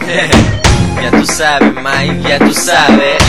Ya tú sabes, Mike, ya tú sabes.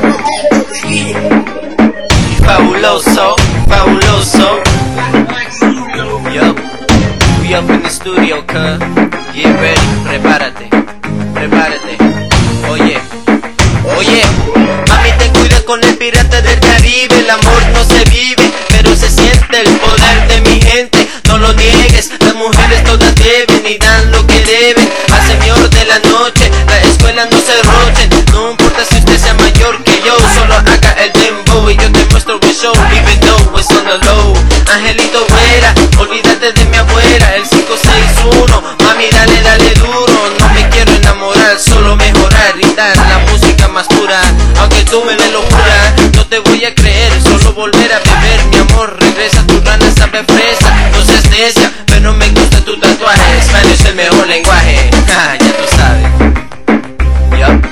Fabuloso, fabuloso. Yo, we up in the studio, cuz. Get ready, prepárate, prepárate. Oye, oye, mami, te cuida con el pirata del Caribe. El amor no se vive, pero se siente el poder de mi gente. No lo niegues, las mujeres todas deben y dan lo que deben al señor de la noche. La escuela no se rochen, no importa si usted sea mayor que yo. Solo haga el dembow y yo te muestro el show, even though it's on the low. Angelito vuela, olvídate de mi abuela. El 561, mami, dale, dale duro. No me quiero enamorar, solo mejorar y dar la música más pura. Aunque tú me lo juras, no te voy a creer, solo volver a beber. Mi amor, regresa, tu rana sabe fresa. No seas necia, pero me gusta tu tatuaje. Español es el mejor lenguaje. Ja, ya tú sabes. Yup,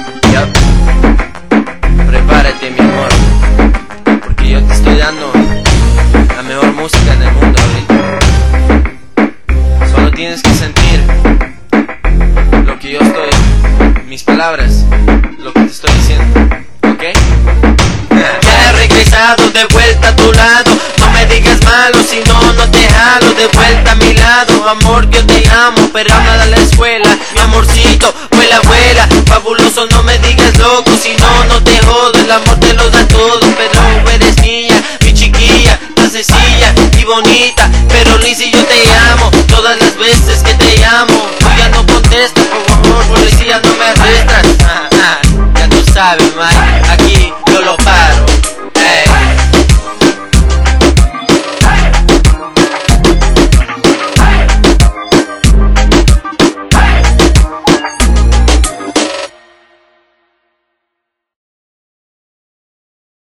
yup. Prepárate, mi amor, porque yo te estoy dando la mejor música en el mundo ahorita. Solo tienes que sentir lo que yo estoy, mis palabras, lo que te estoy diciendo, ¿ok? Ya he regresado de vuelta a tu lado. No me digas malo, si no, no te jalo. De vuelta a mi lado, amor, yo te amo, pero anda a la escuela. Mi amorcito, fue la abuela. Fabuloso, no me digas loco, si no, no te jodo. El amor te lo da todo, pero eres mía, mi chiquilla, tan sencilla y bonita. Pero Lizzy, yo te amo, todas las veces que te llamo. Tú ya no contestas, por favor, policía, no me arrestas. Ya tú sabes.